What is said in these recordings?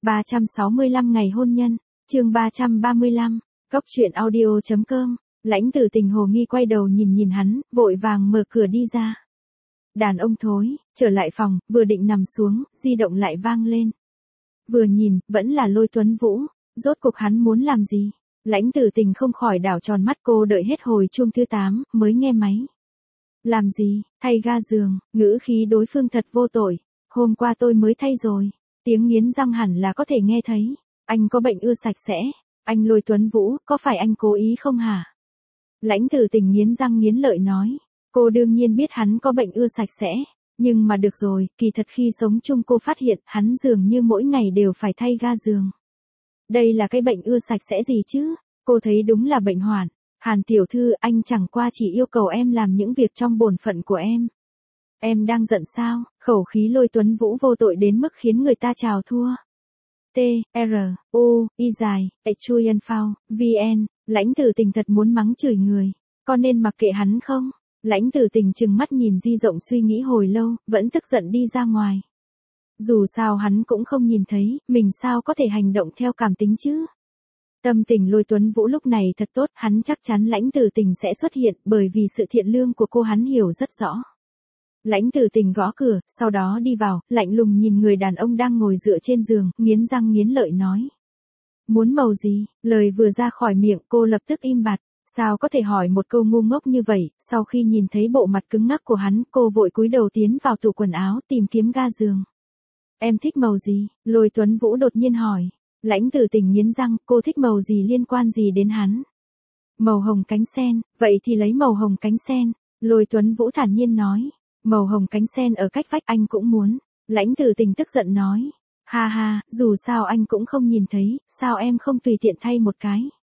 365 ngày hôn nhân, chương 335, Cóc truyện audio.com, Lãnh Tử Tình hồ nghi quay đầu nhìn hắn, vội vàng mở cửa đi ra. Đàn ông thối, trở lại phòng, vừa định nằm xuống, di động lại vang lên. Vừa nhìn, vẫn là Lôi Tuấn Vũ, rốt cuộc hắn muốn làm gì? Lãnh Tử Tình không khỏi đảo tròn mắt, cô đợi hết hồi chuông thứ 8, mới nghe máy. Làm gì, thay ga giường, ngữ khí đối phương thật vô tội. Hôm qua tôi mới thay rồi, tiếng nghiến răng hẳn là có thể nghe thấy. Anh có bệnh ưa sạch sẽ, anh Lôi Tuấn Vũ, có phải anh cố ý không hả? Lãnh Tử Tình nghiến răng nghiến lợi nói, cô đương nhiên biết hắn có bệnh ưa sạch sẽ, nhưng mà được rồi, kỳ thật khi sống chung cô phát hiện hắn dường như mỗi ngày đều phải thay ga giường. Đây là cái bệnh ưa sạch sẽ gì chứ? Cô thấy đúng là bệnh hoạn. Hàn tiểu thư, anh chẳng qua chỉ yêu cầu em làm những việc trong bổn phận của em. Em đang giận sao? Khẩu khí Lôi Tuấn Vũ vô tội đến mức khiến người ta chào thua. T, R, U, Y dài, Chuyen Phao, VN, Lãnh Tử Tình thật muốn mắng chửi người. Có nên mặc kệ hắn không? Lãnh Tử Tình trừng mắt nhìn Di Rộng suy nghĩ hồi lâu, vẫn tức giận đi ra ngoài. Dù sao hắn cũng không nhìn thấy, mình sao có thể hành động theo cảm tính chứ? Tâm tình Lôi Tuấn Vũ lúc này thật tốt, hắn chắc chắn Lãnh Tử Tình sẽ xuất hiện, bởi vì sự thiện lương của cô hắn hiểu rất rõ. Lãnh Tử Tình gõ cửa, sau đó đi vào, lạnh lùng nhìn người đàn ông đang ngồi dựa trên giường, nghiến răng nghiến lợi nói. Muốn màu gì? Lời vừa ra khỏi miệng cô lập tức im bặt. Sao có thể hỏi một câu ngu ngốc như vậy? Sau khi nhìn thấy bộ mặt cứng ngắc của hắn, cô vội cúi đầu tiến vào tủ quần áo tìm kiếm ga giường. Em thích màu gì? Lôi Tuấn Vũ đột nhiên hỏi. Lãnh Tử Tình nghiến răng, cô thích màu gì liên quan gì đến hắn? Màu hồng cánh sen, vậy thì lấy màu hồng cánh sen. Lôi Tuấn Vũ thản nhiên nói. Màu hồng cánh sen ở cách vách anh cũng muốn. Lãnh Tử Tình tức giận nói. Ha ha, dù sao anh cũng không nhìn thấy, sao em không tùy tiện thay một cái?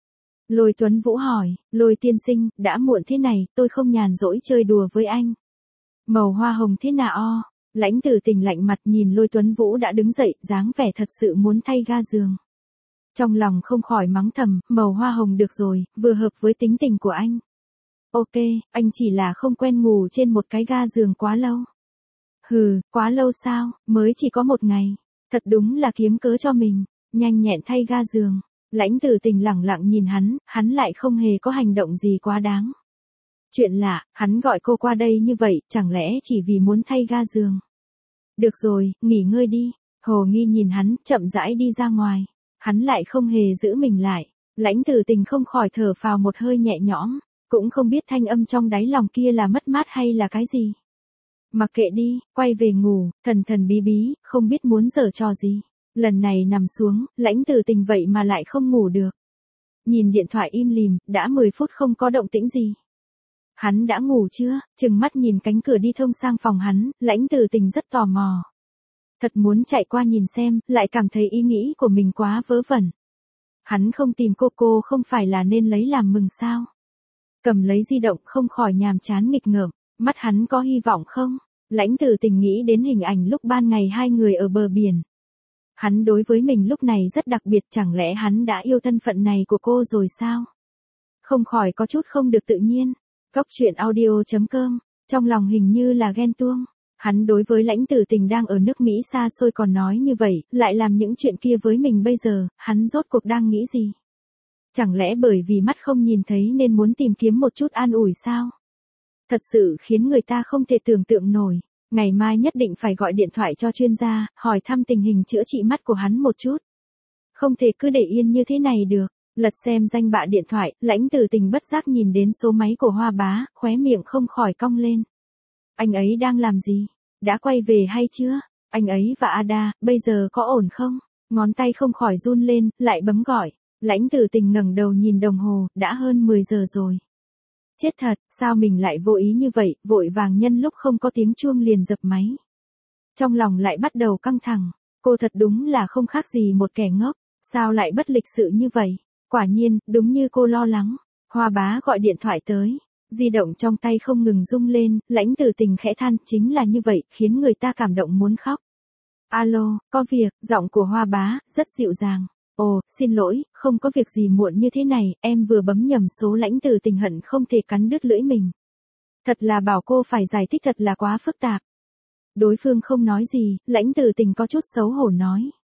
Lôi Tuấn Vũ hỏi, Lôi tiên sinh, đã muộn thế này, tôi không nhàn rỗi chơi đùa với anh. Màu hoa hồng thế nào o? Lãnh Tử Tình lạnh mặt nhìn Lôi Tuấn Vũ đã đứng dậy, dáng vẻ thật sự muốn thay ga giường. Trong lòng không khỏi mắng thầm, màu hoa hồng được rồi, vừa hợp với tính tình của anh. Ok, anh chỉ là không quen ngủ trên một cái ga giường quá lâu. Hừ, quá lâu sao, mới chỉ có một ngày. Thật đúng là kiếm cớ cho mình, nhanh nhẹn thay ga giường. Lãnh Tử Tình lẳng lặng nhìn hắn lại không hề có hành động gì quá đáng. Chuyện lạ, hắn gọi cô qua đây như vậy, chẳng lẽ chỉ vì muốn thay ga giường. Được rồi, nghỉ ngơi đi. Hồ nghi nhìn hắn, chậm rãi đi ra ngoài. Hắn lại không hề giữ mình lại. Lãnh Tử Tình không khỏi thở phào một hơi nhẹ nhõm, cũng không biết thanh âm trong đáy lòng kia là mất mát hay là cái gì. Mặc kệ đi, quay về ngủ, thần thần bí bí, không biết muốn giở trò gì. Lần này nằm xuống, Lãnh Tử Tình vậy mà lại không ngủ được. Nhìn điện thoại im lìm, đã 10 phút không có động tĩnh gì. Hắn đã ngủ chưa? Trừng mắt nhìn cánh cửa đi thông sang phòng hắn, Lãnh Tử Tình rất tò mò. Thật muốn chạy qua nhìn xem, lại cảm thấy ý nghĩ của mình quá vớ vẩn. Hắn không tìm cô không phải là nên lấy làm mừng sao? Cầm lấy di động không khỏi nhàm chán nghịch ngợm, mắt hắn có hy vọng không? Lãnh Tử Tình nghĩ đến hình ảnh lúc ban ngày hai người ở bờ biển. Hắn đối với mình lúc này rất đặc biệt, chẳng lẽ hắn đã yêu thân phận này của cô rồi sao? Không khỏi có chút không được tự nhiên. Cóc truyện audio.com, trong lòng hình như là ghen tuông. Hắn đối với Lãnh Tử Tình đang ở nước Mỹ xa xôi còn nói như vậy, lại làm những chuyện kia với mình bây giờ, hắn rốt cuộc đang nghĩ gì? Chẳng lẽ bởi vì mắt không nhìn thấy nên muốn tìm kiếm một chút an ủi sao? Thật sự khiến người ta không thể tưởng tượng nổi. Ngày mai nhất định phải gọi điện thoại cho chuyên gia, hỏi thăm tình hình chữa trị mắt của hắn một chút. Không thể cứ để yên như thế này được. Lật xem danh bạ điện thoại, Lãnh Tử Tình bất giác nhìn đến số máy của Hoa Bá, khóe miệng không khỏi cong lên. Anh ấy đang làm gì? Đã quay về hay chưa? Anh ấy và Ada, bây giờ có ổn không? Ngón tay không khỏi run lên, lại bấm gọi. Lãnh Tử Tình ngẩng đầu nhìn đồng hồ, đã hơn 10 giờ rồi. Chết thật, sao mình lại vô ý như vậy, vội vàng nhân lúc không có tiếng chuông liền dập máy. Trong lòng lại bắt đầu căng thẳng, cô thật đúng là không khác gì một kẻ ngốc, sao lại bất lịch sự như vậy? Quả nhiên, đúng như cô lo lắng. Hoa Bá gọi điện thoại tới, di động trong tay không ngừng rung lên, Lãnh Tử Tình khẽ than, chính là như vậy, khiến người ta cảm động muốn khóc. Alo, có việc, giọng của Hoa Bá, rất dịu dàng. Ồ, xin lỗi, không có việc gì muộn như thế này, em vừa bấm nhầm số. Lãnh Tử Tình hận không thể cắn đứt lưỡi mình. Thật là bảo cô phải giải thích thật là quá phức tạp. Đối phương không nói gì, Lãnh Tử Tình có chút xấu hổ nói.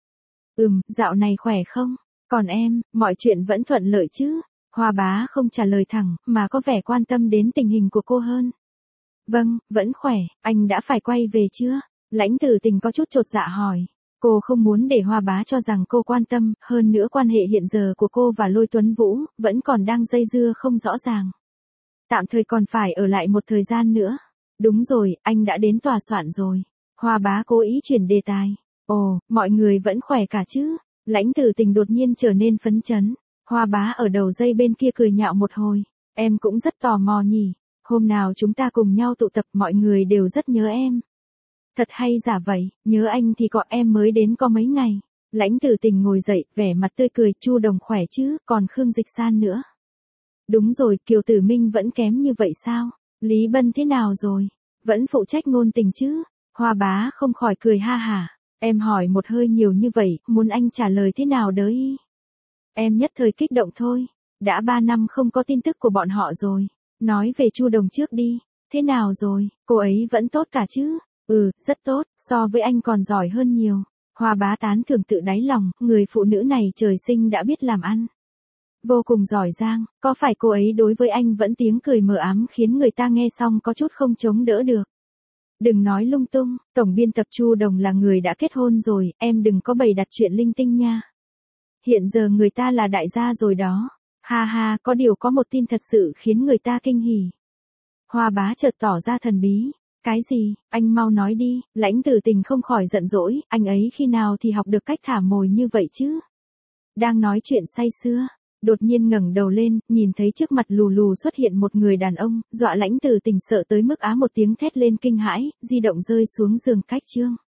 Dạo này khỏe không? Còn em, mọi chuyện vẫn thuận lợi chứ? Hoa bá không trả lời thẳng, mà có vẻ quan tâm đến tình hình của cô hơn. Vâng, vẫn khỏe, anh đã phải quay về chưa? Lãnh Tử Tình có chút chột dạ hỏi. Cô không muốn để Hoa bá cho rằng cô quan tâm, hơn nữa quan hệ hiện giờ của cô và Lôi Tuấn Vũ, vẫn còn đang dây dưa không rõ ràng. Tạm thời còn phải ở lại một thời gian nữa. Đúng rồi, anh đã đến tòa soạn rồi. Hoa bá cố ý chuyển đề tài. Ồ, mọi người vẫn khỏe cả chứ? Lãnh Tử Tình đột nhiên trở nên phấn chấn. Hoa bá ở đầu dây bên kia cười nhạo một hồi. Em cũng rất tò mò nhỉ. Hôm nào chúng ta cùng nhau tụ tập, mọi người đều rất nhớ em. Thật hay giả vậy, nhớ anh thì có em mới đến có mấy ngày. Lãnh Tử Tình ngồi dậy, vẻ mặt tươi cười. Chu Đồng khỏe chứ, còn Khương Dịch San nữa. Đúng rồi, Kiều Tử Minh vẫn kém như vậy sao? Lý Bân thế nào rồi? Vẫn phụ trách ngôn tình chứ? Hoa bá không khỏi cười ha hả. Em hỏi một hơi nhiều như vậy, muốn anh trả lời thế nào đấy? Em nhất thời kích động thôi. Đã 3 năm không có tin tức của bọn họ rồi. Nói về Chu Đồng trước đi. Thế nào rồi, cô ấy vẫn tốt cả chứ? Rất tốt, so với anh còn giỏi hơn nhiều. Hoa bá tán thưởng tự đáy lòng, người phụ nữ này trời sinh đã biết làm ăn. Vô cùng giỏi giang, có phải cô ấy đối với anh vẫn tiếng cười mờ ám khiến người ta nghe xong có chút không chống đỡ được. Đừng nói lung tung, tổng biên tập Chu Đồng là người đã kết hôn rồi, em đừng có bày đặt chuyện linh tinh nha. Hiện giờ người ta là đại gia rồi đó. Ha ha, có điều có một tin thật sự khiến người ta kinh hỉ. Hoa bá chợt tỏ ra thần bí. Cái gì, anh mau nói đi. Lãnh Tử Tình không khỏi giận dỗi, anh ấy khi nào thì học được cách thả mồi như vậy chứ? Đang nói chuyện say sưa, đột nhiên ngẩng đầu lên, nhìn thấy trước mặt lù lù xuất hiện một người đàn ông, dọa Lãnh Tử Tình sợ tới mức á một tiếng thét lên kinh hãi, di động rơi xuống giường cách chương.